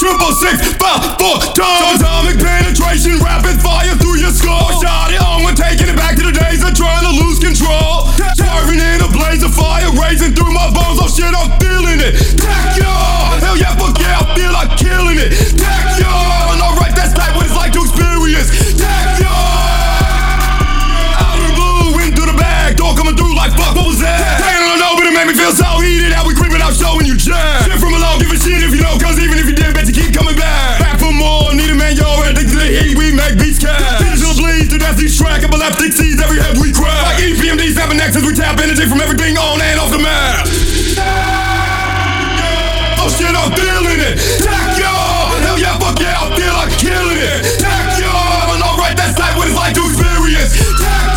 6, 5, 4 times. Atomic penetration, rapid fire through your skull. Shot it on when taking it back to the days of trying to lose control. Swerving in a blaze of fire, racing through my bones. Oh shit, I'm feeling it. Tech y'all, hell yeah, fuck yeah, I feel like killing it. Tech y'all, and alright, that's like what it's like to experience. Tech y'all, out of the blue, wind through the bag, door coming through like fuck, what was that? I don't know, but it made me feel so heated. How we creeping out, showing you jazz. Shit from below, give a shit if you know, cause even if you did, bet you keep coming back. Back for more, need a man, yo, addicted to the heat, we make beats cash. Digital bleeds, to death, these track, epileptic seeds, every head we crack. Like EPMD, 7 X's, we tap energy from everything on and off the map. Oh shit, I'm feeling it. Tech y'all, hell yeah, fuck yeah, I feel like killing it. Tech y'all, and alright, that's like what it's like to experience. Tech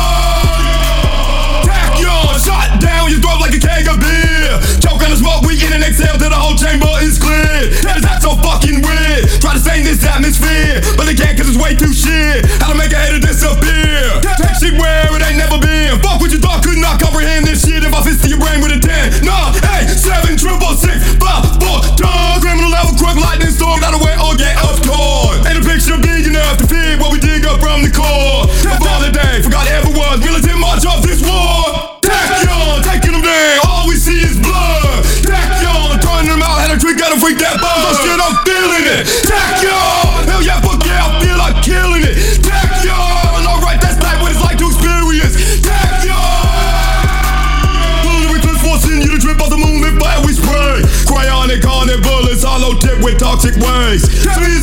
y'all, shot down your throat like a keg of beer. Choke on the smoke, we in and exhale till the whole chamber is clear. That is not so fucking weird. Try to stain this atmosphere, but they can't cause it's way too shit. How to make a hater disappear. Take shit where it ain't never been. Fuck what you thought, could not comprehend this shit. If I fist to your brain with a 10, 9, 8, 7, 6, 5, 4 times. Criminal level crook, lightning storm, gotta wear or get up torn. Ain't a picture big enough to fit what we dig up from the core. Before the day, forgot ever was militant march off this war. Tech y'all, taking them down, all we see is blood. Tech y'all, turning them out, had a trick, gotta freak that buzz. Oh shit, I'm feeling it. Tech y'all, hell yeah, fuck yeah, I feel like killing it. Tech y'all, and alright, that's like what it's like to experience. Tech y'all, pulling the eclipse, forcing you to drip off the moonlit fire we spray. Cryonic, on bullets, hollow tip with toxic waste.